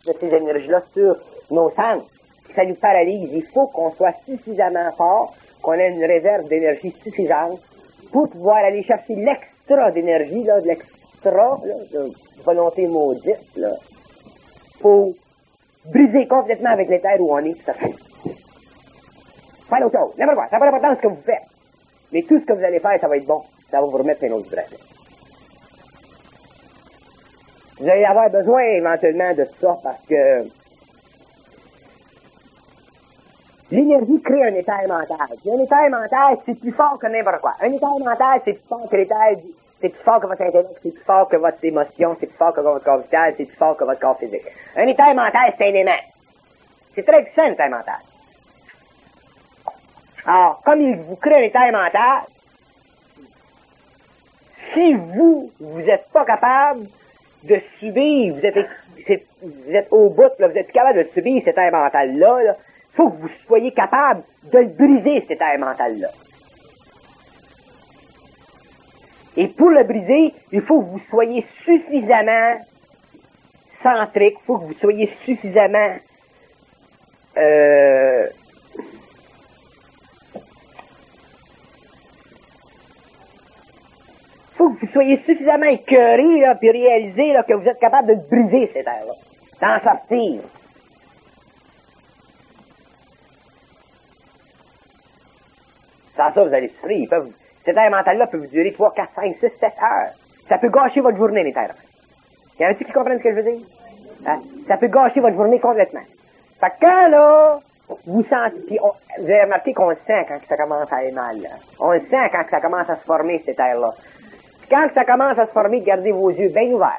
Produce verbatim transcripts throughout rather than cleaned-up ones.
de ces énergies-là sur nos sens. Ça nous paralyse. Il faut qu'on soit suffisamment fort, qu'on ait une réserve d'énergie suffisante pour pouvoir aller chercher l'extra d'énergie, là, de l'extra, là, de volonté maudite, là, pour briser complètement avec les terres où on est, tout à fait. Faire l'autre chose. N'importe quoi. Ça n'a pas d'importance ce que vous faites. Mais tout ce que vous allez faire, ça va être bon. Ça va vous remettre sur une autre bracelet. Vous allez avoir besoin éventuellement de tout ça parce que l'énergie crée un état mental. Puis un état mental, c'est plus fort que n'importe quoi. Un état mental, c'est plus fort que l'état, c'est plus fort que votre intellect, c'est plus fort que votre émotion, c'est plus fort que votre corps vital, c'est plus fort que votre corps physique. Un état mental, c'est un aimant. C'est très puissant, un état mental. Alors, comme il vous crée un état mental, si vous, vous n'êtes pas capable de subir, vous êtes, vous êtes au bout, là, vous êtes capable de subir cet état mental-là, là, il faut que vous soyez capable de le briser, cet état mental-là. Et pour le briser, il faut que vous soyez suffisamment centrique, il faut que vous soyez suffisamment euh, faut que vous soyez suffisamment écœuré, là, puis réaliser, là, que vous êtes capable de le briser, cet air-là, d'en sortir. Sans ça, vous allez souffrir. Il peut, cet air mental-là peut vous durer trois, quatre, cinq, six, sept heures. Ça peut gâcher votre journée, les terres. Y en a-t-il qui comprennent ce que je veux dire? Hein? Ça peut gâcher votre journée complètement. Fait que quand, là, vous sentez, puis on, vous avez remarqué qu'on le sent quand ça commence à aller mal, là. On le sent quand ça commence à se former, cet air-là. Puis quand ça commence à se former, gardez vos yeux bien ouverts.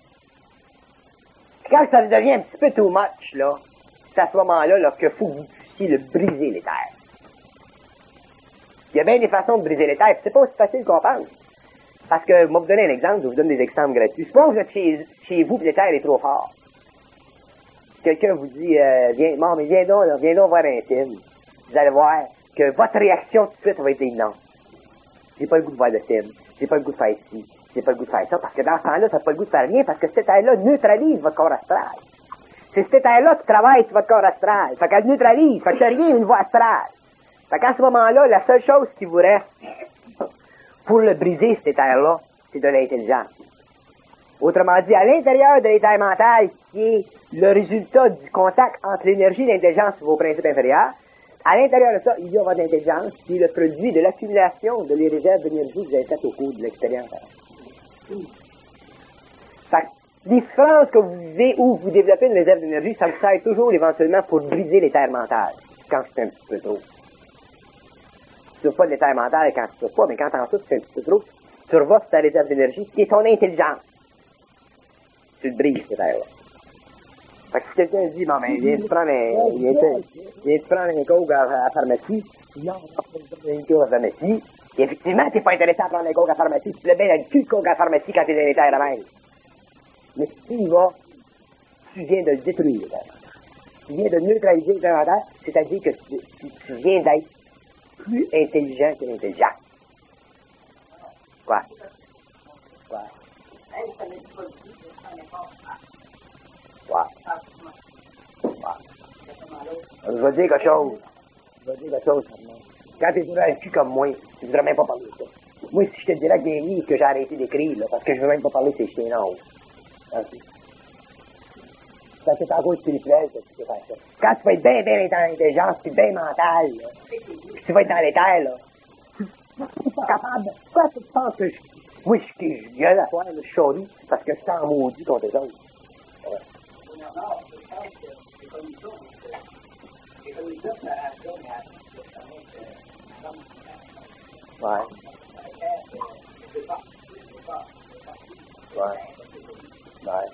Puis quand ça devient un petit peu too much, là, c'est à ce moment-là, là, qu'il faut que vous puissiez le briser, les terres. Il y a bien des façons de briser les terres, c'est pas aussi facile qu'on pense. Parce que, moi, vous donner un exemple, je vous donne des exemples gratuits. Suppose que vous êtes chez, chez vous, puis les terres est trop fort. Quelqu'un vous dit, euh, viens, non, mais viens donc, là, viens donc voir un film. Vous allez voir que votre réaction tout de suite va être non. J'ai pas le goût de voir le film. J'ai pas le goût de faire ci. J'ai pas le goût de faire ça. Parce que dans ce temps-là, ça n'a pas le goût de faire rien, parce que cet état-là neutralise votre corps astral. C'est cet état-là qui travaille sur votre corps astral. Fait qu'elle neutralise. Fait que c'est rien une voie astrale. Fait qu'à ce moment-là, la seule chose qui vous reste pour le briser, cet état-là, c'est de l'intelligence. Autrement dit, à l'intérieur de l'état mental, qui est le résultat du contact entre l'énergie et l'intelligence sur vos principes inférieurs, à l'intérieur de ça, il y a votre intelligence, qui est le produit de l'accumulation de les réserves d'énergie que vous avez faites au cours de l'expérience. Fait que, les différences que vous vivez où vous développez une réserve d'énergie, ça vous sert toujours éventuellement pour briser l'état mental, quand c'est un petit peu trop. Tu ne pas de l'état mental quand tu ne pas, mais quand tu en souffres, c'est un petit peu trop, tu revas sur ta réserve d'énergie, qui est ton intelligence. Tu le brises, cet air-là. Fait que si quelqu'un dit, bon, ben, viens-tu prendre un, viens-tu prendre un coke à la pharmacie? Non, je ne pas prendre un coke à la pharmacie. Et effectivement, tu n'es pas intéressé à prendre un coke à la pharmacie. Tu plais bien à le cul de coke à la pharmacie quand tu es dans l'état de même. Mais si tu y vas, tu viens de le détruire, l'état. Tu viens de neutraliser l'état mental, c'est-à-dire que tu, tu, tu viens d'être plus intelligent que l'intelligent. Quoi? Quoi? Ouais. Ouais. Je vais dire quelque chose. Je vais dire quelque chose. Quand tu es dans le cul comme moi, tu ne voudrais même pas parler de ça. Moi, si je te dirais que des livres que j'ai arrêté d'écrire, là, parce que je ne veux même pas parler de ces chiens-là. Ça, c'est encore spirituel, que tu peux faire ça. Quand tu vas être bien, bien dans l'intelligence, puis bien mental, là, puis tu vas être dans les terres, là, tu n'es pas capable. Pourquoi tu penses que je... Oui, je, je gueule à toi, je charrie, parce que je suis en maudit contre les autres. Ouais. Ouais. Ouais. Ouais.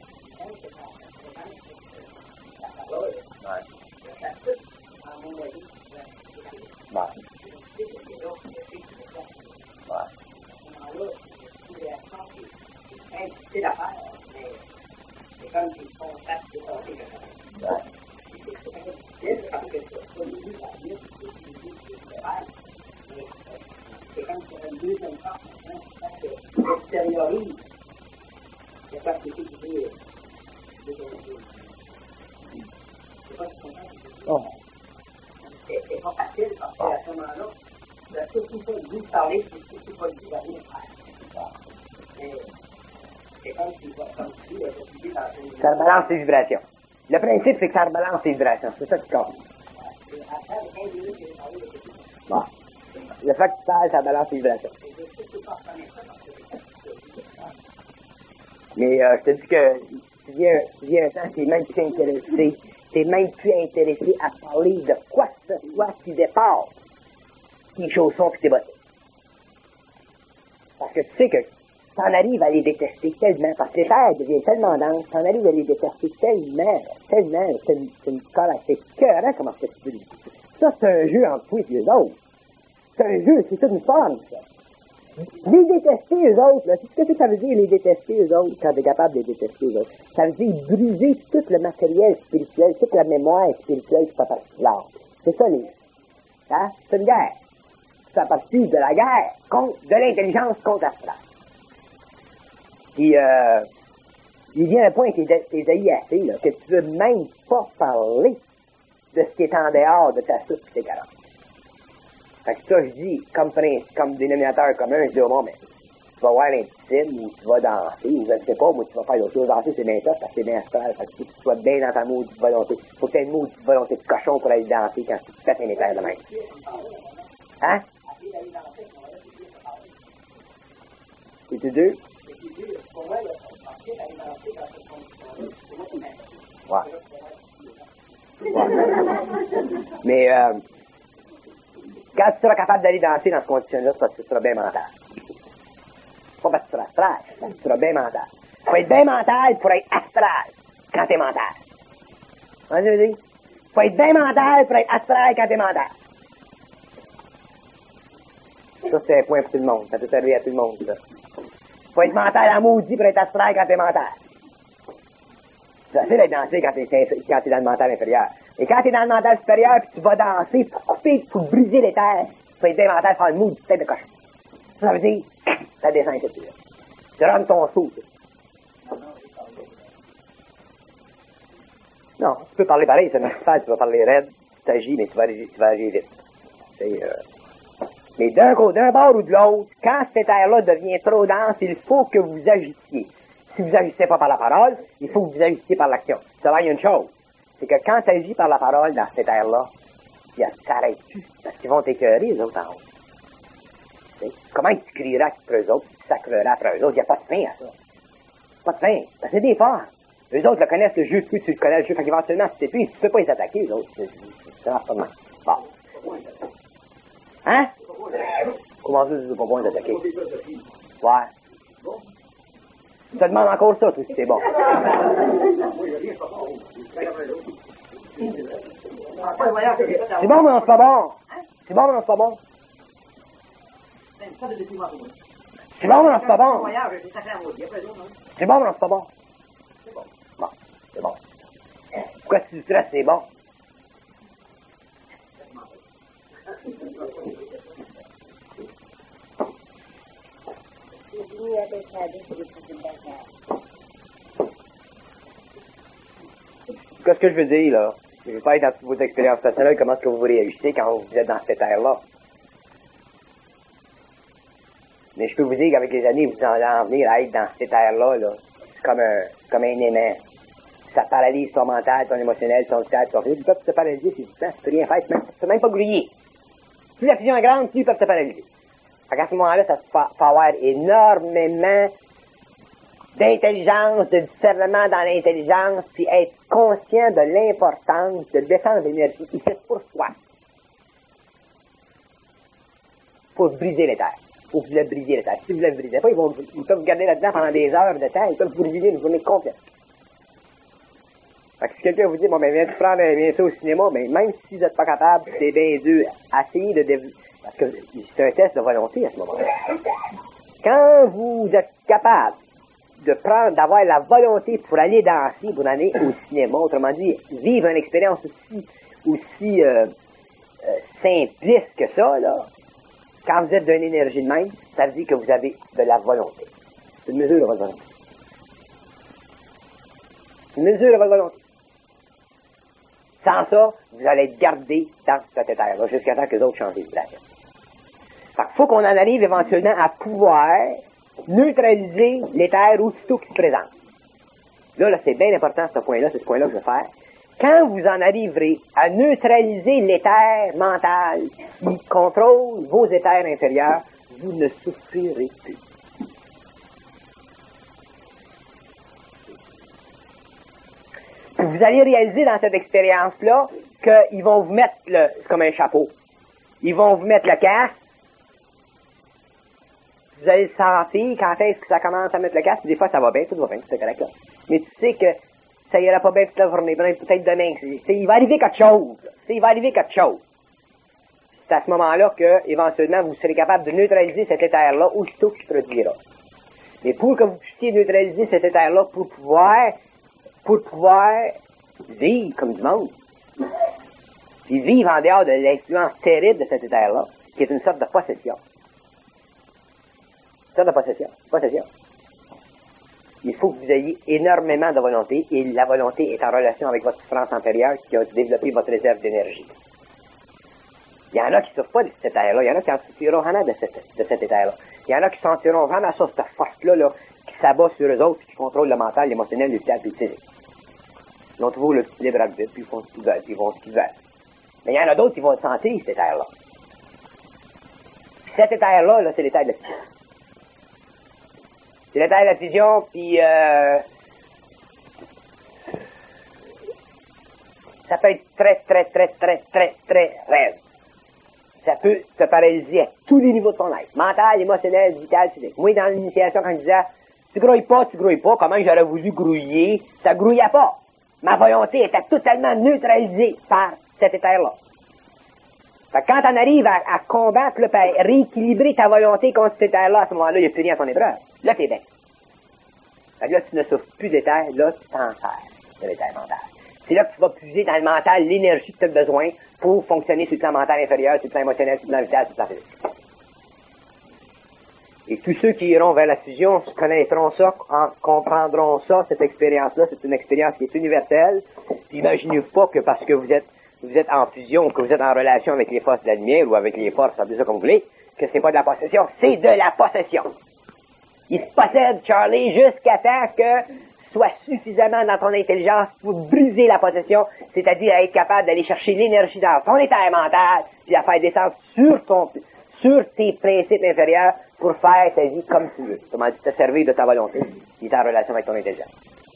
Oh. C'est pas facile parce qu'à ce moment-là, le surtout pas vous parler, c'est surtout pas vous aller faire. C'est comme si comme si vous dans ça rebalance les vibrations. Le principe, c'est que ça rebalance les vibrations. C'est ça qui compte. Bon. Le fait que tu parles, ça balance les vibrations. Mais euh, je te dis que tu viens, tu viens un temps, t'es même plus intéressé. T'es même plus intéressé à parler de quoi que ce soit qui dépasse tes chaussons et tes bottes. Parce que tu sais que t'en arrives à les détester tellement, parce que les terres deviennent tellement denses, t'en arrives à les détester tellement, tellement, c'est une, c'est une score assez cœur, comment c'est que tu dis. Ça, c'est un jeu entre toi et les autres. C'est un jeu, c'est toute une forme, ça. Les détester, eux autres, là, qu'est-ce que ça veut dire, les détester, eux autres, quand t'es capable de les détester, eux autres? Ça veut dire briser tout le matériel spirituel, toute la mémoire spirituelle qui fait partie de l'art. C'est ça, les... Hein? C'est une guerre. Ça fait partie de la guerre contre, de l'intelligence contre l'astrale. Puis, euh, il vient un point qui est haï assez, là, que tu veux même pas parler de ce qui est en dehors de ta soupe et tes carences. Fait que ça, je dis, comme, comme dénominateur commun, je dis au monde, mais tu vas voir l'intime, ou tu vas danser, ou je ne sais pas, moi, tu vas faire d'autres choses. Danser, c'est bien ça, parce que c'est bien astral. Fait que faut que tu sois bien dans ta maudite volonté. Faut que tu aies une maudite volonté de cochon pour aller danser quand tu fais un éclair de même. Hein? C'est-tu deux? Ouais. Ouais. Mais, euh, quand tu seras capable d'aller danser dans cette condition-là, c'est parce que tu seras bien mental. Pas parce que tu seras astral, c'est parce que tu seras bien mental. Faut être bien mental pour être astral quand t'es mental. Comment je veux dire? Faut être bien mental pour être astral quand t'es mental. Ça, c'est un point pour tout le monde. Ça peut servir à tout le monde, ça. Faut être mental à maudit pour être astral quand t'es mental. C'est facile d'être dansé quand t'es, quand t'es dans le mental inférieur. Et quand t'es dans le mental supérieur, puis tu vas danser pour couper, pour briser les terres, tu vas être bien mental, faire une maudite tête de cochon. Ça, ça veut dire, ça descend un peu plus. Tu rentres ton saut. Non, tu peux parler pareil, c'est normal, tu vas parler raide, tu t'agis, mais tu vas agir, tu vas agir vite. C'est, euh... Mais d'un côté, d'un bord ou de l'autre, quand cette air-là devient trop dense, il faut que vous agissiez. Si vous agissez pas par la parole, il faut que vous agissiez par l'action. Ça, il y a une chose, c'est que quand tu agis par la parole dans cette air-là, ça s'arrête-tu, parce qu'ils vont t'écœurer, les autres en haut. T'sais? Comment tu crieras après eux autres, tu sacreras après eux autres, il n'y a pas de fin à ça. Pas de fin, parce que c'est des forts. Eux autres le connaissent le jeu, plus tu le connais le jeu, fait qu'éventuellement, si tu sais plus, tu ne peux pas les attaquer, les autres. Ça marche pas de même. Bon. Hein? Comment ça, tu ne peux pas les attaquer? Ouais. Tu te demandes encore ça, tout si c'est bon. C'est bon, mais non, c'est pas bon. C'est bon, mais non, c'est pas bon. C'est bon, mais non, c'est pas bon. C'est bon, mais non, c'est pas bon. Bon, c'est bon. Pourquoi tu stresses, c'est bon? Qu'est-ce que je veux dire, là? Je ne veux pas être dans toutes vos expériences personnelles, comment est-ce que vous réagissez quand vous êtes dans cette ère-là. Mais je peux vous dire qu'avec les années, vous en allez en venir à être dans cette ère-là, là. C'est comme un, comme un aimant. Ça paralyse ton mental, ton émotionnel, ton stade, ton physique. Ils peuvent te paralyser physiquement, tu peux rien faire, tu ne peux même pas grouiller. Plus la fusion est grande, plus ils peuvent te paralyser. Fait qu'à ce moment-là, ça peut avoir énormément d'intelligence, de discernement dans l'intelligence, puis être conscient de l'importance de descendre l'énergie. Il fait pour soi. Faut briser les terres. Faut que vous le brisiez les terres. Si vous ne le brisez pas, ils, vont, ils peuvent vous garder là-dedans pendant des heures de temps, ils peuvent vous briser une journée complète. Fait que si quelqu'un vous dit, bon, ben, viens-tu prendre viens ça au cinéma, ben, même si vous n'êtes pas capable, c'est bien dur. Essayez de développer. Parce que c'est un test de volonté à ce moment-là. Quand vous êtes capable de prendre, d'avoir la volonté pour aller danser, pour aller au cinéma, autrement dit, vivre une expérience aussi, aussi euh, euh, simpliste que ça, là, quand vous êtes d'une énergie de même, ça veut dire que vous avez de la volonté. C'est une mesure de votre volonté. C'est une mesure de votre volonté. Sans ça, vous allez être gardé dans cet éther-là, jusqu'à temps que les autres changent de vibration. Fait qu'il faut qu'on en arrive éventuellement à pouvoir neutraliser l'éther aussitôt qu'il se présente. Là, là, c'est bien important ce point-là, c'est ce point-là que je veux faire. Quand vous en arriverez à neutraliser l'éther mental qui contrôle vos éthers intérieurs, vous ne souffrirez plus. Puis vous allez réaliser dans cette expérience-là qu'ils vont vous mettre le, c'est comme un chapeau. Ils vont vous mettre le casque. Vous allez le sentir quand est-ce que ça commence à mettre le casque. Des fois, ça va bien, tout va bien, c'est correct là. Mais tu sais que ça ira pas bien toute la journée, peut-être demain. C'est, c'est, il va arriver quelque chose. C'est, il va arriver quelque chose. C'est à ce moment-là que, éventuellement, vous serez capable de neutraliser cet éther-là aussitôt qu'il se produira. Mais pour que vous puissiez neutraliser cet éther-là, pour pouvoir, pour pouvoir vivre comme du monde, puis vivre en dehors de l'influence terrible de cet éther-là, qui est une sorte de possession. Une sorte de possession. Possession. Il faut que vous ayez énormément de volonté, et la volonté est en relation avec votre souffrance antérieure qui a développé votre réserve d'énergie. Il y en a qui ne souffrent pas de cet éther-là, il y en a qui en souffriront vraiment de, cette, de cet éther-là. Il y en a qui sentiront vraiment ça, cette force-là, là, qui s'abat sur eux autres, qui contrôle le mental, l'émotionnel, le physique et le physique. Ils ont toujours le libre arbitre, puis ils font ce qu'ils veulent, puis ils font ce qu'ils veulent. Mais il y en a d'autres qui vont le sentir, cet éther-là. Puis cet éther-là, là, c'est l'éther de la fusion. C'est l'éther de la fusion, puis euh, ça peut être très, très, très, très, très, très raide. Ça peut te paralyser à tous les niveaux de ton être. Mental, émotionnel, vital, physique. Moi, dans l'initiation, quand je disais, tu grouilles pas, tu grouilles pas, comment j'aurais voulu grouiller, ça grouillait pas. Ma volonté était totalement neutralisée par cet éther-là. Fait que quand on arrive à, à combattre, là, à rééquilibrer ta volonté contre cet éther-là, à ce moment-là, il n'y a plus rien à ton épreuve. Là, t'es bien. Fait que là, tu ne souffres plus d'éther, là, tu t'en sers de l'éther mental. C'est là que tu vas puiser dans le mental l'énergie que tu as besoin pour fonctionner sur le plan mental inférieur, sur le plan émotionnel, sur le plan vital, sur le plan physique. Et tous ceux qui iront vers la fusion connaîtront ça, en, comprendront ça, cette expérience-là. C'est une expérience qui est universelle. Puis imaginez-vous pas que parce que vous êtes vous êtes en fusion, que vous êtes en relation avec les forces de la lumière ou avec les forces, appelez ça comme vous voulez, que c'est pas de la possession, c'est de la possession. Il se possède, Charlie, jusqu'à temps que tu sois suffisamment dans ton intelligence pour briser la possession, c'est-à-dire à être capable d'aller chercher l'énergie dans ton état mental, puis à faire descendre sur ton, sur tes principes inférieurs pour faire ta vie comme tu veux. Comment dit, te servir de ta volonté, qui est en relation avec ton intelligence.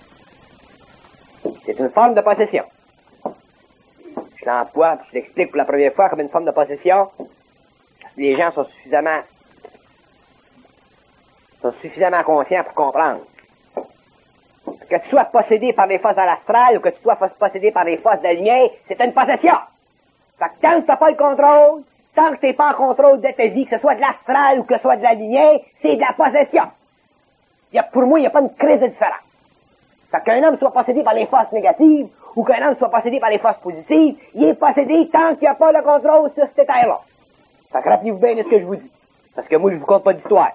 C'est une forme de possession. Je l'emploie, puis je l'explique pour la première fois comme une forme de possession. Les gens sont suffisamment, sont suffisamment conscients pour comprendre. Que tu sois possédé par les forces de l'astral ou que tu sois possédé par les forces de la lumière, c'est une possession. Fait que tant que tu n'as pas le contrôle, tant que tu n'es pas en contrôle de ta vie, que ce soit de l'astral ou que ce soit de la lumière, c'est de la possession. Il y a, pour moi, il n'y a pas une crise de différence. Fait qu'un homme soit possédé par les forces négatives ou qu'un homme soit possédé par les forces positives, il est possédé tant qu'il n'y a pas le contrôle sur cet état-là. Fait que rappelez-vous bien de ce que je vous dis. Parce que moi, je vous compte pas d'histoire.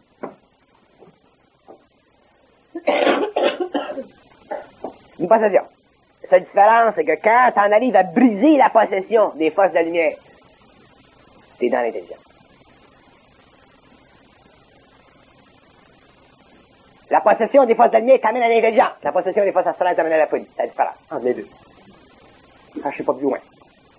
Une possession. Cette différence, c'est que quand tu en arrives à briser la possession des forces de la lumière, t'es dans l'intelligence. La possession des forces de la lumière t'amène à l'intelligence. La possession des forces astrales t'amène à la folie. C'est la différence entre les deux. Ah, je sais pas plus loin.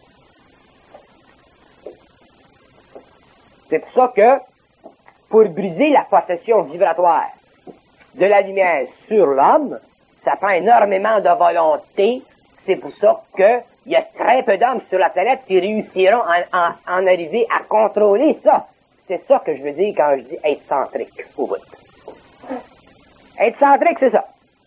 C'est pour ça que, pour briser la possession vibratoire de la lumière sur l'homme, ça prend énormément de volonté. C'est pour ça qu'il y a très peu d'hommes sur la planète qui réussiront à en, en arriver à contrôler ça. C'est ça que je veux dire quand je dis être centrique au bout. Être centrique, c'est ça.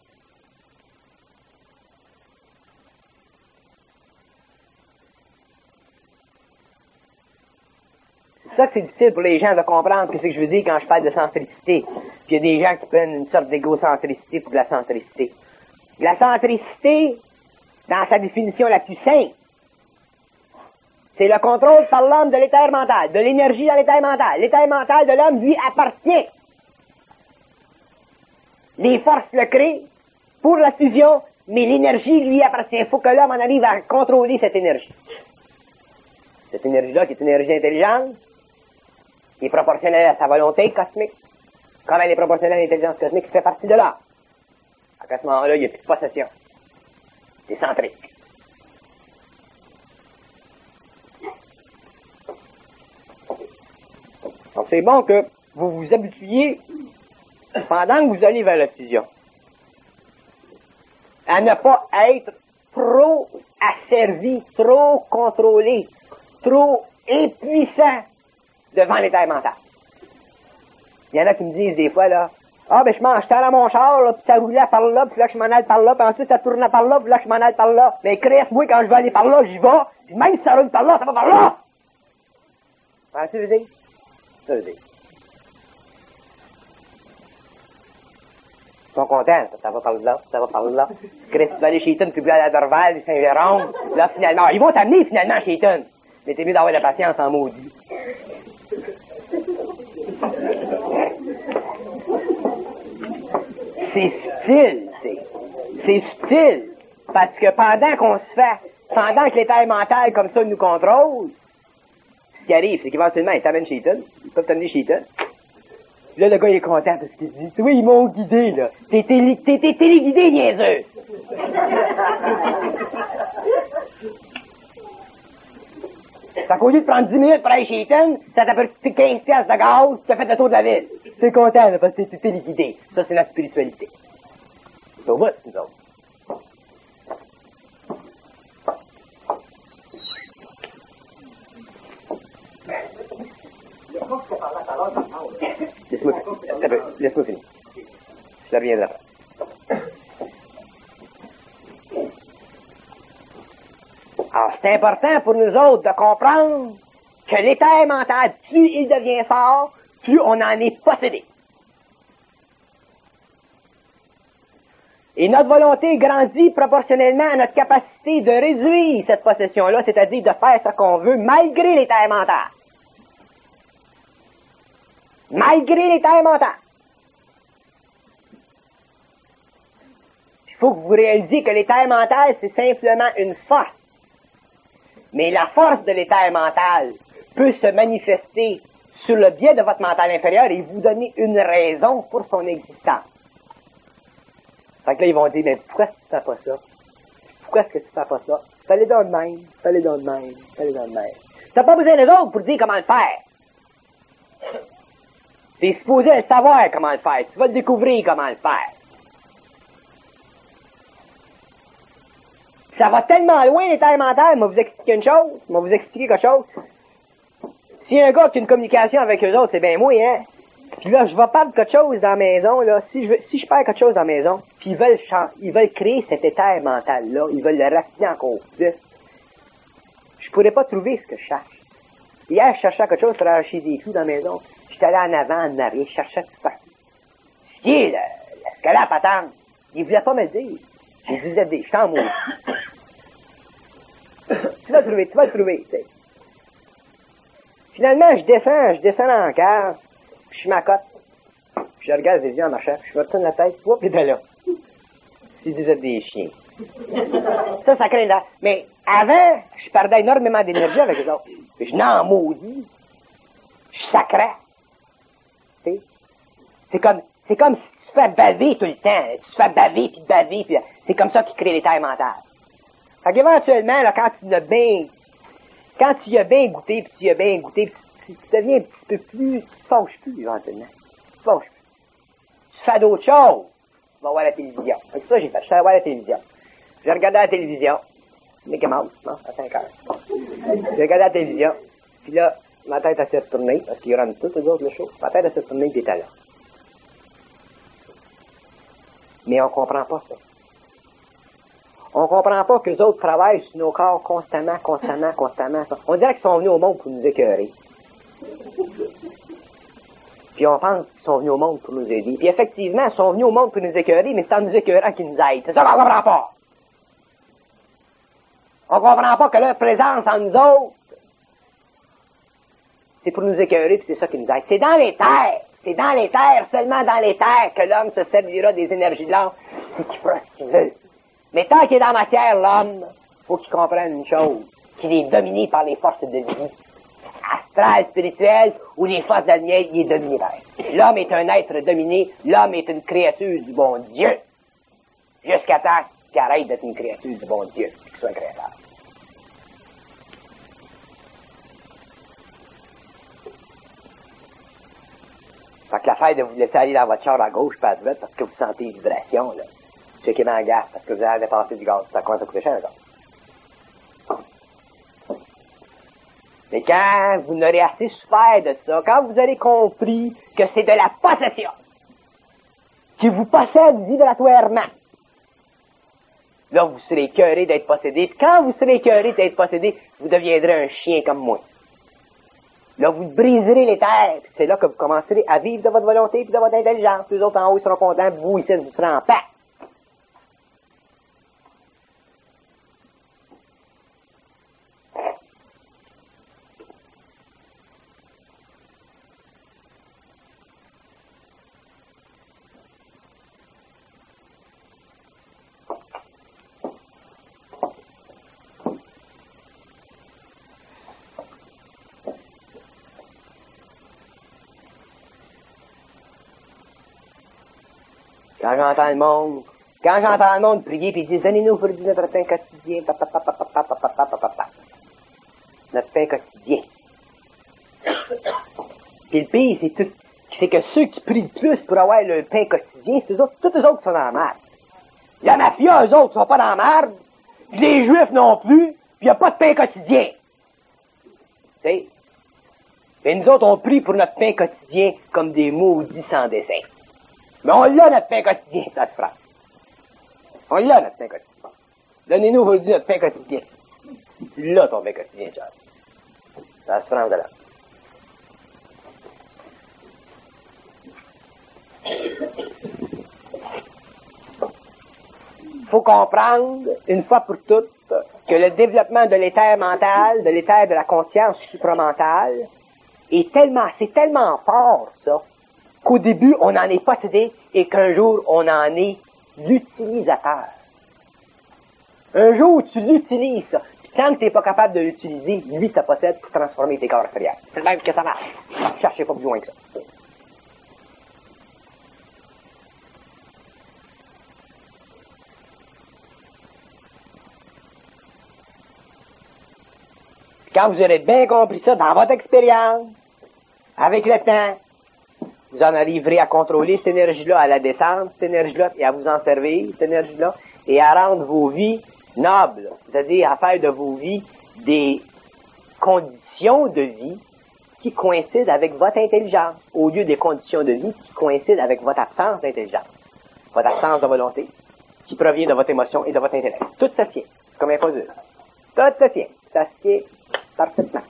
C'est ça que c'est difficile pour les gens de comprendre ce que je veux dire quand je parle de centricité. Puis il y a des gens qui prennent une sorte d'égocentricité pour de la centricité. La centricité, dans sa définition la plus simple, c'est le contrôle par l'homme de l'éther mental, de l'énergie dans l'éther mental. L'éther mental de l'homme lui appartient. Les forces le créent pour la fusion, Mais l'énergie lui appartient. Il faut que l'homme en arrive à contrôler cette énergie. Cette énergie-là, qui est une énergie intelligente, qui est proportionnelle à sa volonté cosmique, comme elle est proportionnelle à l'intelligence cosmique, qui fait partie de l'âme. À ce moment-là, il n'y a plus de possession. C'est centrique. Donc c'est bon que vous vous habituiez, pendant que vous allez vers la fusion, à ne pas être trop asservi, trop contrôlé, trop impuissant devant l'état mental. Il y en a qui me disent des fois, là, ah, ben, je m'en jetais à mon char, là, puis ça roulait par là, puis là, je m'en allais par là, puis ensuite, ça tournait par là, puis là, je m'en allais par là. Mais, Chris, moi, quand je veux aller par là, j'y vais, puis même si ça roule par là, ça va par là! Voilà, tu veux dire? Ça veut dire. Ils sont contents, ça, ça va par là, ça va par là. Chris, tu vas aller chez Eaton, puis puis aller à Dorval, Saint-Jérôme. Là, finalement, ils vont t'amener, finalement, chez Eaton. Mais t'es mieux d'avoir de la patience en maudit. C'est subtil, c'est. C'est subtil. Parce que pendant qu'on se fait, pendant que l'état mental comme ça nous contrôle, ce qui arrive, c'est qu'éventuellement, ils t'amènent chez Eaton. Ils peuvent t'amener chez Eaton. Là, le gars, il est content parce qu'il dit, tu vois, ils m'ont guidé, là. T'es télé, t'es, t'es téléguidé, niaiseux. Ça qu'au lieu de prendre dix minutes pour aller chez Eaton, ça t'a pris quinze piastres de gaz, tu as fait le tour de la ville. C'est content, là, parce que t'es téléguidé. Ça, c'est la spiritualité. C'est au bout, nous autres. Laisse-moi finir. Laisse-moi finir. Je reviendrai après. Alors, c'est important pour nous autres de comprendre que l'état mental, plus il devient fort, plus on en est possédé. Et notre volonté grandit proportionnellement à notre capacité de réduire cette possession-là, c'est-à-dire de faire ce qu'on veut malgré l'état mental. Malgré l'état mental. Il faut que vous réalisiez que l'état mental, c'est simplement une force. Mais la force de l'état mental peut se manifester sur le biais de votre mental inférieur et vous donner une raison pour son existence. Fait que là, ils vont dire, mais pourquoi tu fais pas ça? Pourquoi est-ce que tu fais pas ça? Fallait dans le même, fallait dans le même, fallait dans le même. T'as pas besoin des autres pour dire comment le faire. T'es supposé le savoir comment le faire. Tu vas le découvrir comment le faire. Ça va tellement loin, l'état mental. Moi, vous expliquer une chose. Moi, vous expliquer quelque chose. Si y a un gars qui a une communication avec eux autres, c'est bien moi, hein. Puis là, je vais perdre quelque chose dans la maison, là. Si je veux, si je perds quelque chose dans la maison, puis ils veulent, ils veulent créer cet état mental-là, ils veulent le raffiner encore plus. Je pourrais pas trouver ce que je cherche. Hier, je cherchais quelque chose pour arracher des clous dans la maison. J'étais allé en avant, en arrière, je cherchais tout ça. Ce qui est, le, le squelette patente, il voulait pas me le dire. Je lui disais, je t'en mouille. Tu vas le trouver, tu vas le trouver, tu sais. Finalement, je descends, je descends dans la cave, puis je m'accote, puis je regarde les yeux en marchant, puis je me retourne la tête, whoop, il était là. C'est des des chiens. Ça, ça craint là. Mais avant, je perdais énormément d'énergie avec les autres. Puis je n'en maudis. Je sacrais. Tu sais? C'est comme, c'est comme si tu te fais baver tout le temps. Tu te fais baver, puis baver, puis c'est comme ça qui crée l'état mental. Fait qu'éventuellement, là, quand tu l'as bien, quand tu y as bien goûté, puis tu y as bien goûté, puis tu, tu deviens un petit peu plus, tu te fâches plus, éventuellement. Tu te fâches plus. Tu fais d'autres choses. Tu vas voir la télévision. C'est ça que j'ai fait. Je suis allé voir la télévision. J'ai regardé la télévision. Mickey Mouse, non, à cinq heures. J'ai regardé la télévision. Puis là, ma tête a s'est retournée, parce qu'ils rendent tous les autres le show. Ma tête a s'est retournée, puis était là. Mais on comprend pas ça. On comprend pas que les autres travaillent sur nos corps constamment, constamment, constamment. On dirait qu'ils sont venus au monde pour nous écœurer. Puis on pense qu'ils sont venus au monde pour nous aider. Puis effectivement, ils sont venus au monde pour nous écœurer, mais c'est en nous écœurant qu'ils nous aident. C'est ça qu'on comprend pas. On comprend pas que leur présence en nous autres, c'est pour nous écœurer, puis c'est ça qui nous aide. C'est dans les terres. C'est dans les terres, seulement dans les terres, que l'homme se servira des énergies de l'âme, et qu'il fera ce qu'il veut. Mais tant qu'il est dans la matière, l'homme, faut qu'il comprenne une chose, qu'il est dominé par les forces de vie astrales, spirituelles, ou les forces de la lumière, il est dominé par elles. L'homme est un être dominé, l'homme est une créature du bon Dieu, jusqu'à temps qu'il arrête d'être une créature du bon Dieu, qu'il soit créateur. Fait que l'affaire de vous laisser aller dans votre char à gauche, pas à droite, parce que vous sentez les vibrations, là. Checkez dans le gaz, parce que vous allez dépasser du gaz. Ça commence à coûter cher, le gaz. Mais quand vous n'aurez assez souffert de ça, quand vous aurez compris que c'est de la possession, qui vous possède vibratoirement, là, vous serez écœuré d'être possédé. Puis quand vous serez écœuré d'être possédé, vous deviendrez un chien comme moi. Là, vous briserez les terres. C'est là que vous commencerez à vivre de votre volonté et de votre intelligence. Les autres en haut seront contents, vous ici, vous serez en paix. Quand j'entends le monde, quand j'entends le monde prier puis dire, donnez-nous aujourd'hui notre pain quotidien, papa, papa, papa, papa, papa, papa, notre pain quotidien. Puis le pire, c'est tout, c'est que ceux qui prient le plus pour avoir le pain quotidien, c'est eux autres, tous eux autres qui sont dans la merde. La mafia, eux autres, sont pas dans la merde, puis les juifs non plus, puis y a pas de pain quotidien. Tu sais? Et nous autres, on prie pour notre pain quotidien comme des maudits sans dessein. Mais on l'a, notre pain quotidien, ça se frappe. On l'a, notre pain quotidien. Donnez-nous aujourd'hui notre pain quotidien. Tu l'as, ton pain quotidien, Charles. Ça se frappe de là. Il faut comprendre, une fois pour toutes, que le développement de l'éther mental, de l'éther de la conscience supramentale, est tellement, c'est tellement fort, ça, qu'au début, on en est possédé et qu'un jour, on en est l'utilisateur. Un jour, tu l'utilises, ça. Puis tant que tu n'es pas capable de l'utiliser, lui, ça possède pour transformer tes corps extérieurs. C'est le même que ça marche. Cherchez pas plus loin que ça. Quand vous aurez bien compris ça dans votre expérience, avec le temps, vous en arriverez à contrôler cette énergie-là, à la descendre, cette énergie-là, et à vous en servir, cette énergie-là, et à rendre vos vies nobles, c'est-à-dire à faire de vos vies des conditions de vie qui coïncident avec votre intelligence, au lieu des conditions de vie qui coïncident avec votre absence d'intelligence, votre absence de volonté, qui provient de votre émotion et de votre intellect. Tout ça tient, comme imposé. Tout ça tient, ça se tient parfaitement.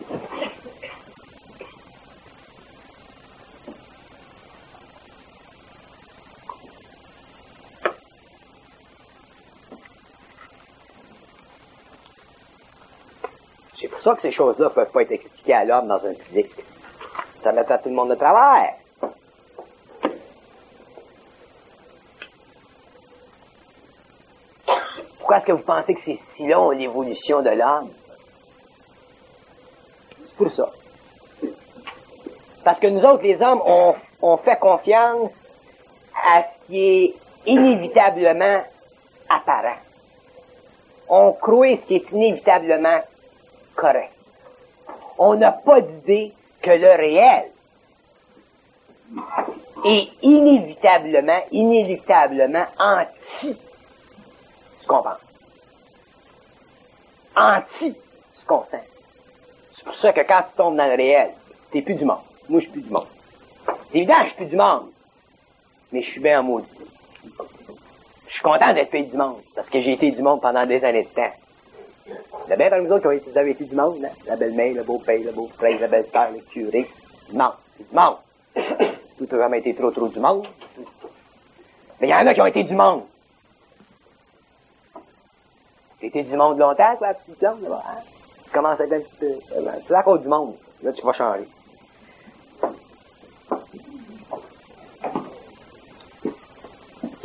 C'est pour ça que ces choses-là ne peuvent pas être expliquées à l'homme dans un physique. Ça met à tout le monde de travers. Pourquoi est-ce que vous pensez que c'est si long, l'évolution de l'homme? C'est pour ça. Parce que nous autres, les hommes, on, on fait confiance à ce qui est inévitablement apparent. On croit ce qui est inévitablement correct. On n'a pas d'idée que le réel est inévitablement, inéluctablement anti ce qu'on pense. Anti ce qu'on sent. C'est pour ça que quand tu tombes dans le réel, t'es plus du monde. Moi, je suis plus du monde. C'est évident que je suis plus du monde. Mais je suis bien en maudit. Je suis content d'être plus du monde, parce que j'ai été du monde pendant des années de temps. Il y a bien parmi nous autres qui ont été, vous avez été du monde, hein? La belle-mère, le beau-père, le beau-frère, la belle-sœur, le curé. Du monde. C'est du monde. Tout a vraiment été trop, trop du monde. Mais il y en a qui ont été du monde. Tu as été du monde longtemps, toi, la petite blonde, là, hein? Tu commences à être un petit peu... C'est à cause du monde. Là, tu vas changer.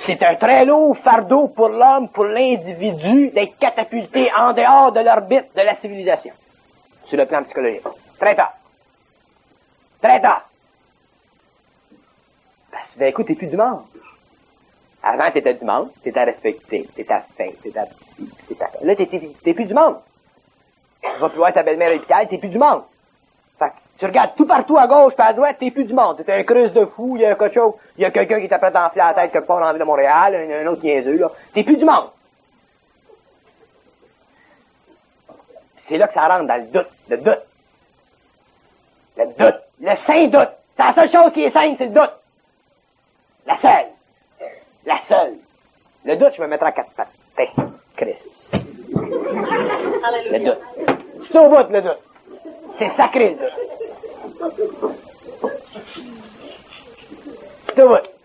C'est un très lourd fardeau pour l'homme, pour l'individu, d'être catapulté en dehors de l'orbite de la civilisation, sur le plan psychologique. Très tard. Très tard. Parce que d'un coup, t'es plus du monde. Avant, t'étais du monde, t'étais respecté, t'étais fin, t'étais... Là, t'es, t'es, t'es plus du monde. Tu vas plus voir ta belle-mère à l'hôpital, t'es plus du monde. Fait que tu regardes tout partout à gauche, puis à droite, t'es plus du monde. T'es un creuse de fou, il y a quelque chose, il y a quelqu'un qui t'apprête à enfler la tête quelque part dans la ville de Montréal, un, un autre niaiseux, là. T'es plus du monde. C'est là que ça rentre dans le doute, le doute. Le doute, le saint doute. C'est la seule chose qui est sainte, c'est le doute. La seule. La seule. Le doute, je me mettrai à quatre pattes. Hey, Chris. Le doute. C'est au bout, le doute. C'est sacré, le doute. C'est au bout.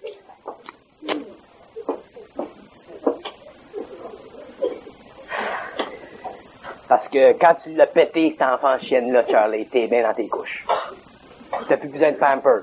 Parce que quand tu l'as pété, cet enfant chienne-là, Charlie, t'es bien dans tes couches. T'as plus besoin de Pampers.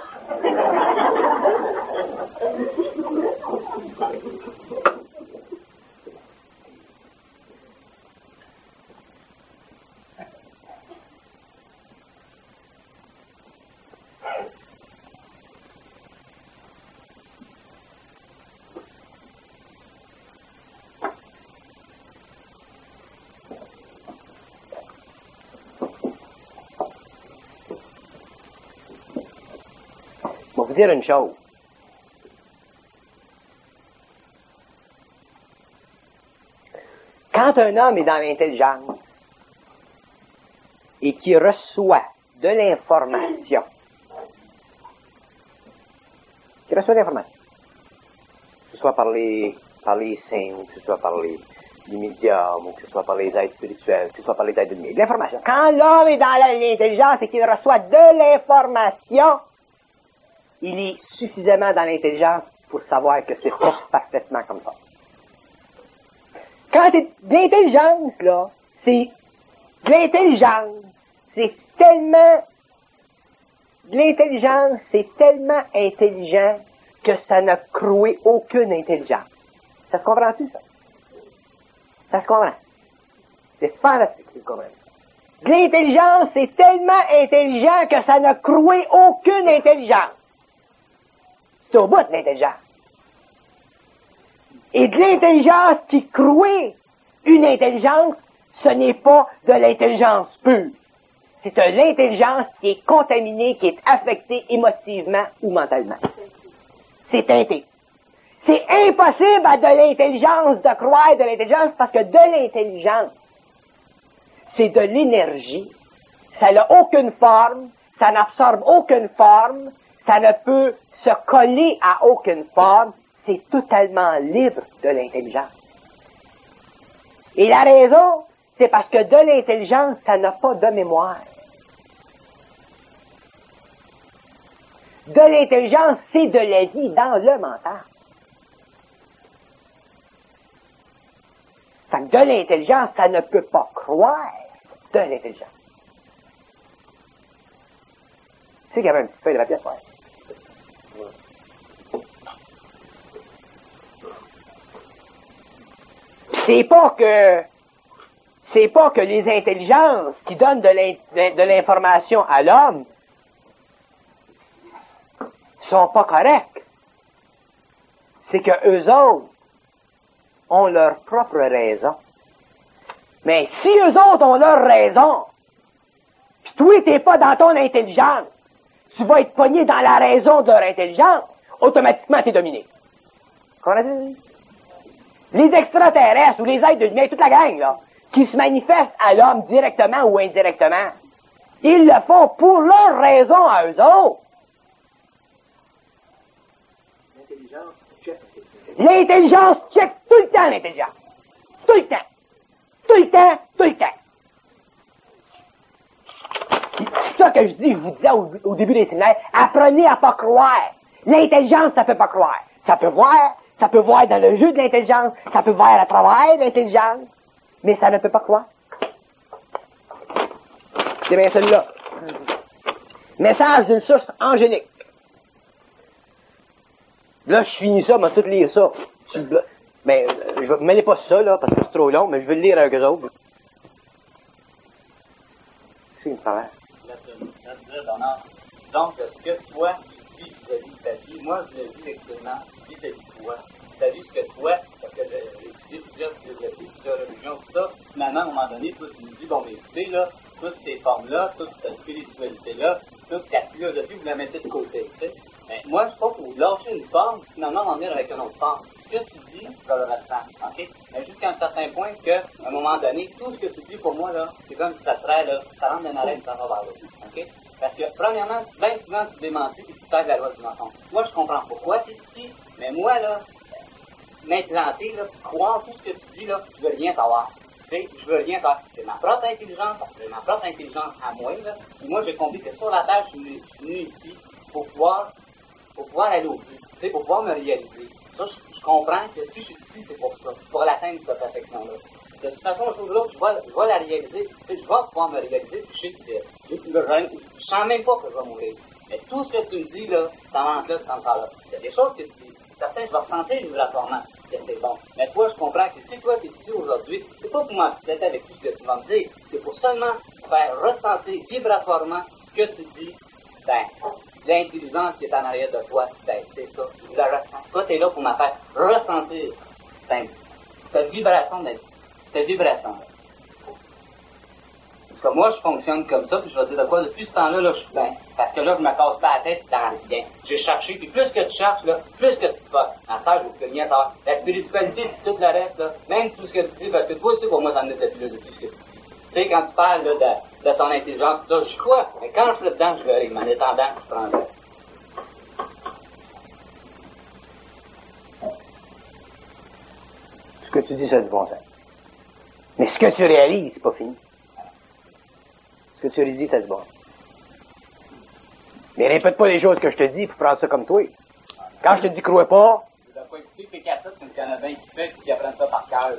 Je vais vous dire une chose. Quand un homme est dans l'intelligence et qu'il reçoit de l'information, qu'il reçoit de l'information, que ce soit par les, par les saints, ou que ce soit par les, les médiums, ou que ce soit par les êtres spirituels, que ce soit par les êtres de de l'information. Quand l'homme est dans l'intelligence et qu'il reçoit de l'information, il est suffisamment dans l'intelligence pour savoir que c'est pas parfaitement comme ça. Quand t'es l'intelligence, là, c'est de l'intelligence, c'est tellement de l'intelligence, c'est tellement intelligent que ça n'a croué aucune intelligence. Ça se comprend-tu, ça? Ça se comprend. C'est fantastique, ça se comprend. De l'intelligence, c'est tellement intelligent que ça n'a croué aucune intelligence. C'est au bout de l'intelligence. Et de l'intelligence qui crouait une intelligence, ce n'est pas de l'intelligence pure. C'est de l'intelligence qui est contaminée, qui est affectée émotivement ou mentalement. C'est teinté. C'est impossible à de l'intelligence de croire de l'intelligence parce que de l'intelligence, c'est de l'énergie. Ça n'a aucune forme, ça n'absorbe aucune forme, ça ne peut se coller à aucune forme, c'est totalement libre de l'intelligence. Et la raison, c'est parce que de l'intelligence, ça n'a pas de mémoire. De l'intelligence, c'est de la vie dans le mental. Fait que de l'intelligence, ça ne peut pas croire de l'intelligence. Tu sais qu'il y avait un petit peu de papier à faire. C'est pas que c'est pas que les intelligences qui donnent de l'information à l'homme sont pas correctes. C'est que eux autres ont leur propre raison. Mais si eux autres ont leur raison, puis toi t'es pas dans ton intelligence, tu vas être pogné dans la raison de leur intelligence, automatiquement t'es dominé. Qu'on a dit? Les extraterrestres ou les êtres de lumière, toute la gang, là, qui se manifestent à l'homme directement ou indirectement, ils le font pour leur raison à eux autres. L'intelligence check. L'intelligence check tout le temps, l'intelligence. Tout le temps. Tout le temps, tout le temps. C'est ça que je dis, je vous disais au, au début des séminaires, apprenez à pas croire. L'intelligence, ça peut pas croire. Ça peut voir, ça peut voir dans le jeu de l'intelligence, ça peut voir à travers l'intelligence, mais ça ne peut pas croire. C'est bien celui-là. Message d'une source angélique. Là, je finis ça, m'a tout lire ça. Mais, euh, je ne mêlez pas ça, là, parce que c'est trop long, mais je vais le lire avec eux autres. C'est une parole. Donc, ce que toi, tu vis vis-à-vis de ta vie, moi, je le vis actuellement vis-à-vis de toi. Vis-à-vis ce que toi, parce que j'ai étudié plusieurs philosophies, plusieurs religions, tout ça, finalement, à un moment donné, toi, tu me dis, bon, mais tu sais, là, toutes ces formes-là, toute cette spiritualité-là, toute ta philosophie, vous la mettez de côté, tu sais. Mais moi, je pense qu'il faut lâcher une forme, finalement, en venir avec une autre forme. Ce que tu dis, je le ressens, OK? Mais jusqu'à un certain point qu'à un moment donné, tout ce que tu dis pour moi, là, c'est comme si ça serait, là, ça rentre dans une arène, ça va vers l'autre, OK? Parce que, premièrement, bien souvent, tu démentis et tu perds la loi du mensonge. Moi, je comprends pourquoi tu es ici, mais moi, là, m'implanter, là, croire tout ce que tu dis, là, je veux rien savoir. Tu sais, je veux rien savoir. C'est ma propre intelligence, c'est ma propre intelligence à moi, là. Et moi, j'ai compris que sur la terre, je suis venu ici pour pouvoir, pour pouvoir aller au but, tu sais, pour pouvoir me réaliser. Ça, je, je comprends que si je suis ici, c'est pour ça, pour l'atteindre cette perfection-là. De toute façon, je l'autre, je vais, je vais la réaliser, tu sais, je vais pouvoir me réaliser, puis je sais que je ne sens même pas que je vais mourir. Mais tout ce que tu me dis, là, ça manque là, ça là. Il y a des choses que tu dis. Certains, je vais ressentir vibratoirement que c'est bon. Mais toi, je comprends que si toi, tu es ici aujourd'hui, c'est pas pour m'embêter avec tout ce que tu vas me dire, c'est pour seulement faire ressentir vibratoirement ce que tu dis, ben, l'intelligence qui est en arrière de toi, ben, c'est ça, je la ressens. Toi, tu es là pour me faire ressentir, ben, cette vibration, ben, cette vibration-là. Parce que moi, je fonctionne comme ça, puis je vais dire de quoi, depuis ce temps-là, là, je suis bien. Parce que là, je me casse pas la tête dans rien. J'ai cherché, puis plus que tu cherches, là, plus que tu te fasses. En ça, je veux plus rien savoir. La spiritualité, puis tout le reste, là, même tout ce que tu dis, parce que toi aussi, pour moi, ça en est de la philosophie, ce que tu dis. Tu sais, quand tu parles, là, de, de ton intelligence, tout ça, j'y crois. Mais quand je suis dedans, je verrai. Mais en attendant, je prends le. Ce que tu dis, c'est du bon sens. Mais ce que tu réalises, c'est pas fini. Ce que tu lui dis, ça se bat. Mais répète pas les choses que je te dis pour prendre ça comme toi. Quand je te dis crois pas... Tu dois pas écouter tes cassettes comme il y en a bien qui fait et qui apprennent ça par cœur.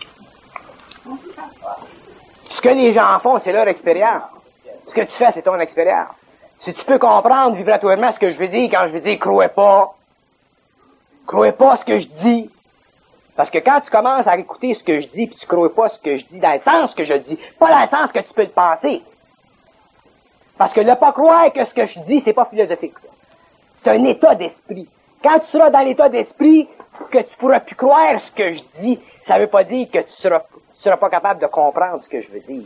Ce que les gens font, c'est leur expérience. Ce que tu fais, c'est ton expérience. Si tu peux comprendre vibratoirement ce que je veux dire quand je veux dire crois pas, crois pas ce que je dis. Parce que quand tu commences à écouter ce que je dis puis tu crois pas ce que je dis dans le sens que je dis, pas dans le sens que tu peux le penser. Parce que ne pas croire que ce que je dis, c'est pas philosophique, ça. C'est un état d'esprit. Quand tu seras dans l'état d'esprit que tu pourras plus croire ce que je dis, ça veut pas dire que tu seras, tu seras pas capable de comprendre ce que je veux dire.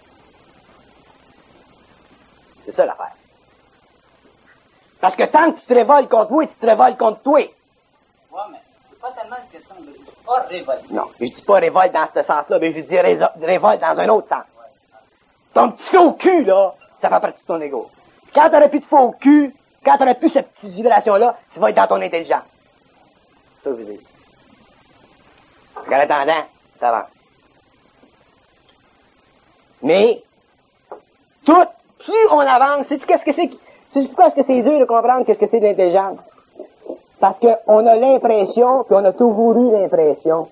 C'est ça l'affaire. Parce que tant que tu te révoltes contre moi, tu te révoltes contre toi. Ouais, mais c'est pas tellement une question de pas révolte. Non, je dis pas révolte dans ce sens-là, mais je dis réso- révolte dans un autre sens. Ton petit faux cul, là, ça fait partie de ton ego. Quand t'auras plus de faux cul, quand t'auras plus cette petite vibration-là, tu vas être dans ton intelligence. C'est ça que je veux dire. En attendant, ça va. Mais, tout, plus on avance, sais-tu qu'est-ce que c'est, sais-tu pourquoi est-ce que c'est dur de comprendre qu'est-ce que c'est de l'intelligence? Parce qu'on a l'impression, puis on a toujours eu l'impression,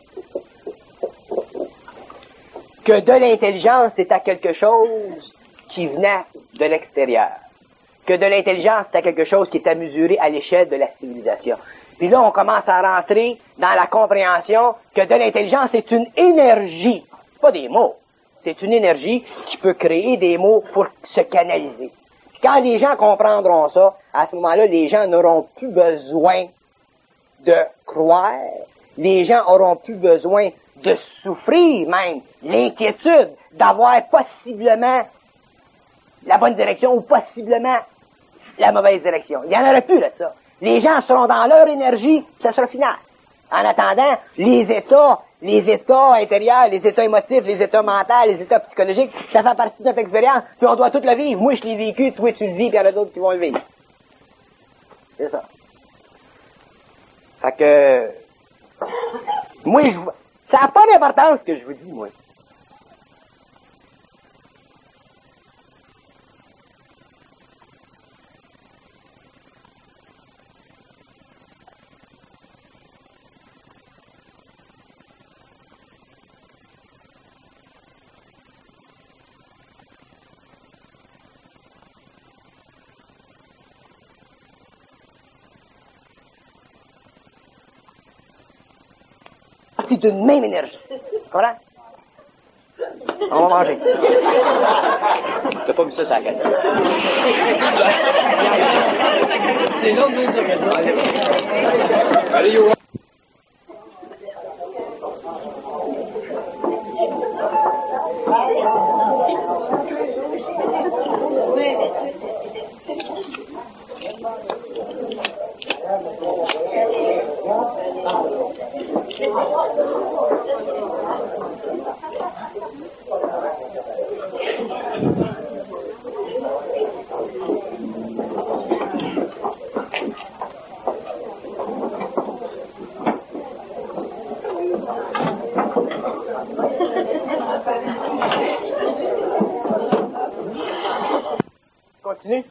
que de l'intelligence, c'était quelque chose qui venait de l'extérieur. Que de l'intelligence, c'était quelque chose qui était mesuré à l'échelle de la civilisation. Puis là, on commence à rentrer dans la compréhension que de l'intelligence, c'est une énergie. C'est pas des mots. C'est une énergie qui peut créer des mots pour se canaliser. Puis quand les gens comprendront ça, à ce moment-là, les gens n'auront plus besoin de croire. Les gens auront plus besoin de souffrir même l'inquiétude d'avoir possiblement la bonne direction ou possiblement la mauvaise direction. Il n'y en aura plus là de ça. Les gens seront dans leur énergie, ça sera final. En attendant, les états, les états intérieurs, les états émotifs, les états mentaux, les états psychologiques, ça fait partie de notre expérience, puis on doit tout le vivre. Moi, je l'ai vécu, toi, tu le vis, puis il y en a d'autres qui vont le vivre. C'est ça. Fait que... Moi, je... ça n'a pas d'importance ce que je vous dis, moi. partie d'une même énergie. Comprends? On va manger. T'as pas vu ça sur la cassette? C'est l'autre de ça. Allez, yo. Continue.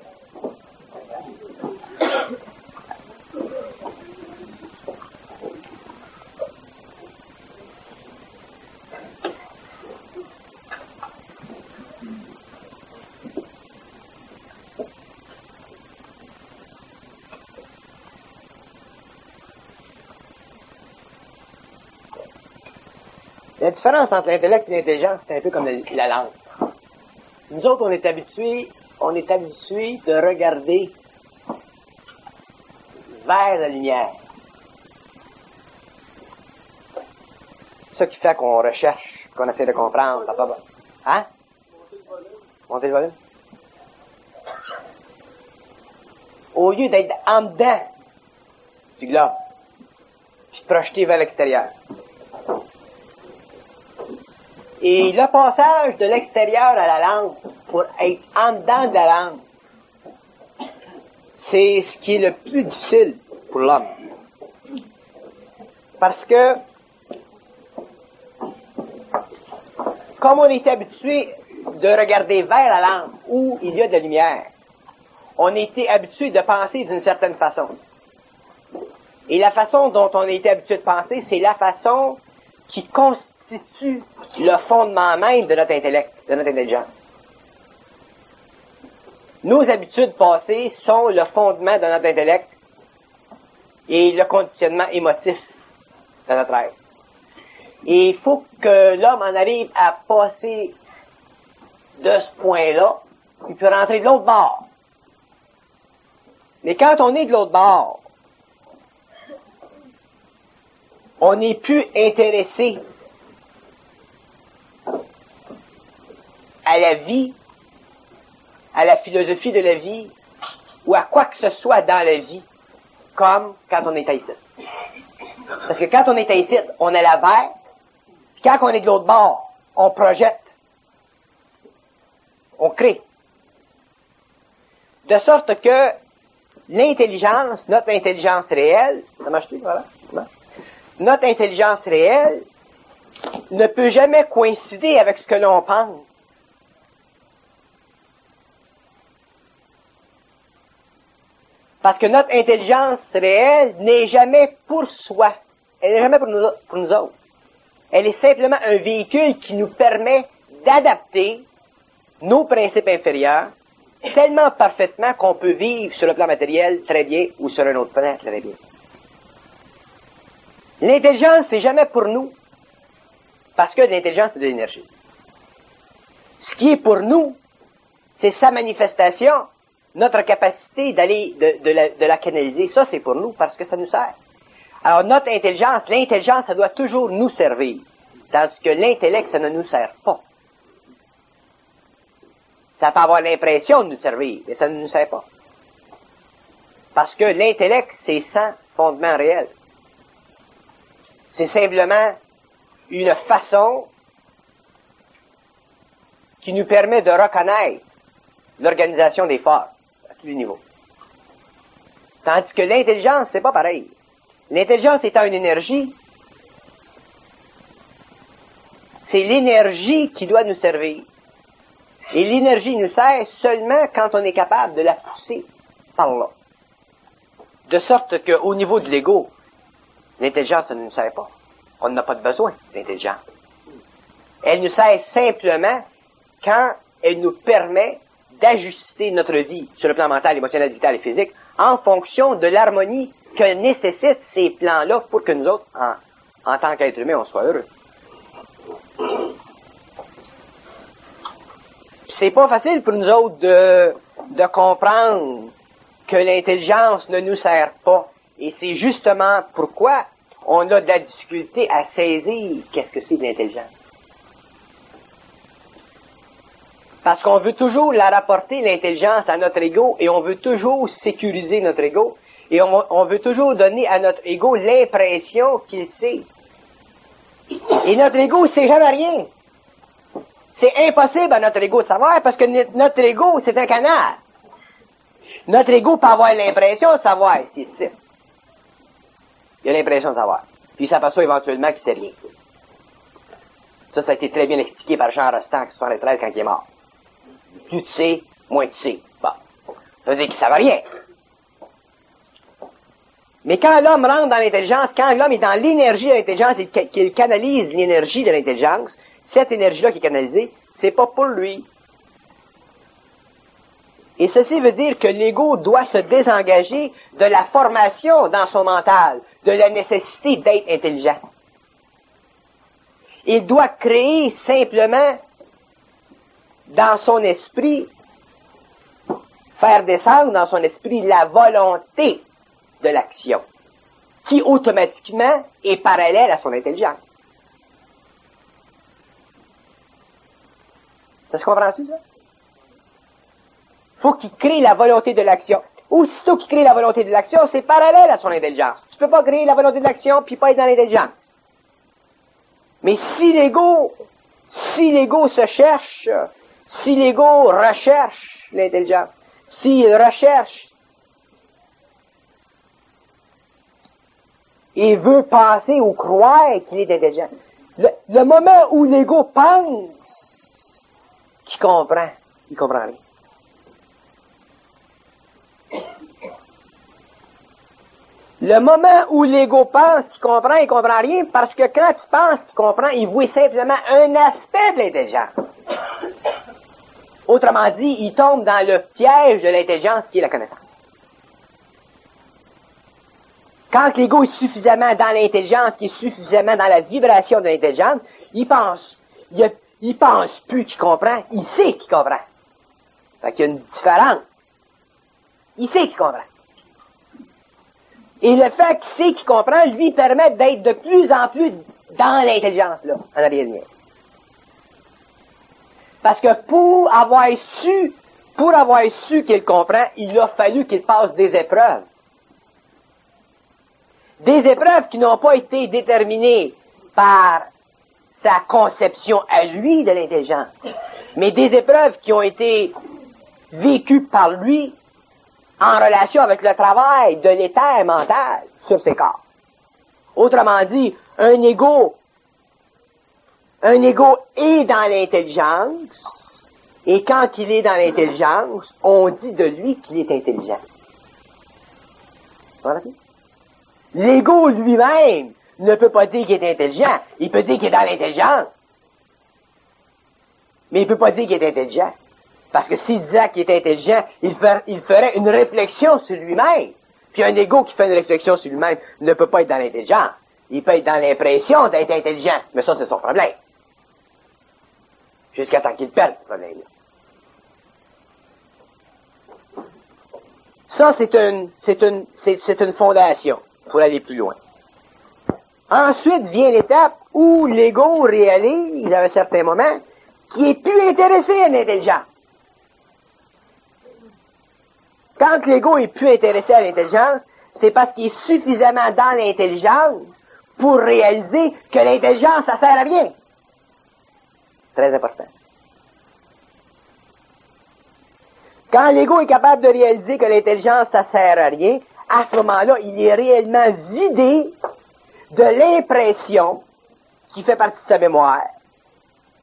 La différence entre l'intellect et l'intelligence, c'est un peu comme la langue. Nous autres, on est habitués, on est habitués de regarder vers la lumière. C'est ça qui fait qu'on recherche, qu'on essaie de comprendre. Papa. Hein? Montez le volume. Au lieu d'être en dedans du globe, puis projeté vers l'extérieur. Et le passage de l'extérieur à la langue, pour être en dedans de la langue, c'est ce qui est le plus difficile pour l'homme. Parce que, comme on est habitué de regarder vers la langue où il y a de la lumière, on était habitué de penser d'une certaine façon. Et la façon dont on était habitué de penser, c'est la façon qui constitue le fondement même de notre intellect, de notre intelligence. Nos habitudes passées sont le fondement de notre intellect et le conditionnement émotif de notre être. Et il faut que l'homme en arrive à passer de ce point-là, il peut rentrer de l'autre bord. Mais quand on est de l'autre bord, on n'est plus intéressé à la vie, à la philosophie de la vie, ou à quoi que ce soit dans la vie, comme quand on est ici. Parce que quand on est ici, on est la vers, puis quand on est de l'autre bord, on projette, on crée. De sorte que l'intelligence, notre intelligence réelle, ça marche-tu, voilà, notre intelligence réelle ne peut jamais coïncider avec ce que l'on pense. Parce que notre intelligence réelle n'est jamais pour soi. Elle n'est jamais pour nous, pour nous autres. Elle est simplement un véhicule qui nous permet d'adapter nos principes inférieurs tellement parfaitement qu'on peut vivre sur le plan matériel très bien ou sur un autre plan très bien. L'intelligence, c'est jamais pour nous. Parce que l'intelligence, c'est de l'énergie. Ce qui est pour nous, c'est sa manifestation, notre capacité d'aller, de, de, la, de la canaliser. Ça, c'est pour nous, parce que ça nous sert. Alors, notre intelligence, l'intelligence, ça doit toujours nous servir. Tandis que l'intellect, ça ne nous sert pas. Ça peut avoir l'impression de nous servir, mais ça ne nous sert pas. Parce que l'intellect, c'est sans fondement réel. C'est simplement une façon qui nous permet de reconnaître l'organisation des forces à tous les niveaux. Tandis que l'intelligence, c'est pas pareil. L'intelligence étant une énergie, c'est l'énergie qui doit nous servir. Et l'énergie nous sert seulement quand on est capable de la pousser par là. De sorte qu'au niveau de l'ego, l'intelligence, ça ne nous sert pas. On n'a pas de besoin d'intelligence. Elle nous sert simplement quand elle nous permet d'ajuster notre vie sur le plan mental, émotionnel, vital et physique en fonction de l'harmonie que nécessitent ces plans-là pour que nous autres, en, en tant qu'être humain, on soit heureux. C'est pas facile pour nous autres de, de comprendre que l'intelligence ne nous sert pas. Et c'est justement pourquoi on a de la difficulté à saisir qu'est-ce que c'est de l'intelligence. Parce qu'on veut toujours la rapporter, l'intelligence, à notre ego, et on veut toujours sécuriser notre ego, et on, on veut toujours donner à notre ego l'impression qu'il sait. Et notre ego, c'est jamais rien. C'est impossible à notre ego de savoir, parce que notre ego, c'est un canal. Notre ego peut avoir l'impression de savoir s'il sait. Il a l'impression de savoir. Puis il s'aperçoit éventuellement qu'il sait rien. Ça, ça a été très bien expliqué par Jean Rostand, qui soixante-treize quand il est mort. Plus tu sais, moins tu sais. Bon. Ça veut dire qu'il ne savait rien. Mais quand l'homme rentre dans l'intelligence, quand l'homme est dans l'énergie de l'intelligence et qu'il canalise l'énergie de l'intelligence, cette énergie-là qui est canalisée, c'est pas pour lui. Et ceci veut dire que l'ego doit se désengager de la formation dans son mental, de la nécessité d'être intelligent. Il doit créer simplement dans son esprit, faire descendre dans son esprit la volonté de l'action, qui automatiquement est parallèle à son intelligence. Ça se comprend-tu, ça? Faut qu'il crée la volonté de l'action. Aussitôt qu'il crée la volonté de l'action, c'est parallèle à son intelligence. Tu peux pas créer la volonté de l'action puis pas être dans l'intelligence. Mais si l'ego, si l'ego se cherche, si l'ego recherche l'intelligence, s'il recherche et veut penser ou croire qu'il est intelligent, le, le moment où l'ego pense qu'il comprend, il comprend rien. Le moment où l'ego pense qu'il comprend, il comprend rien, parce que quand tu penses qu'il comprend, il voit simplement un aspect de l'intelligence. Autrement dit, il tombe dans le piège de l'intelligence qui est la connaissance. Quand l'ego est suffisamment dans l'intelligence, qui est suffisamment dans la vibration de l'intelligence, il pense. Il, a, il pense plus qu'il comprend, il sait qu'il comprend. Fait qu'il y a une différence. Il sait qu'il comprend. Et le fait qu'il sait qu'il comprend lui permet d'être de plus en plus dans l'intelligence, là, en arrière de rien. Parce que pour avoir su, pour avoir su qu'il comprend, il a fallu qu'il passe des épreuves. Des épreuves qui n'ont pas été déterminées par sa conception à lui de l'intelligence, mais des épreuves qui ont été vécues par lui en relation avec le travail de l'éther mental sur ses corps. Autrement dit, un ego, un ego est dans l'intelligence, et quand il est dans l'intelligence, on dit de lui qu'il est intelligent. Voilà. L'ego lui-même ne peut pas dire qu'il est intelligent, il peut dire qu'il est dans l'intelligence, mais il peut pas dire qu'il est intelligent. Parce que s'il disait qu'il était intelligent, il, fer, il ferait une réflexion sur lui-même. Puis un ego qui fait une réflexion sur lui-même ne peut pas être dans l'intelligence. Il peut être dans l'impression d'être intelligent. Mais ça, c'est son problème. Jusqu'à temps qu'il perde ce problème-là. Ça, c'est une, c'est une, c'est, c'est une fondation pour aller plus loin. Ensuite vient l'étape où l'ego réalise, à un certain moment, qu'il est plus intéressé à l'intelligence. Quand l'ego est plus intéressé à l'intelligence, c'est parce qu'il est suffisamment dans l'intelligence pour réaliser que l'intelligence, ça sert à rien. Très important. Quand l'ego est capable de réaliser que l'intelligence, ça sert à rien, à ce moment-là, il est réellement vidé de l'impression qui fait partie de sa mémoire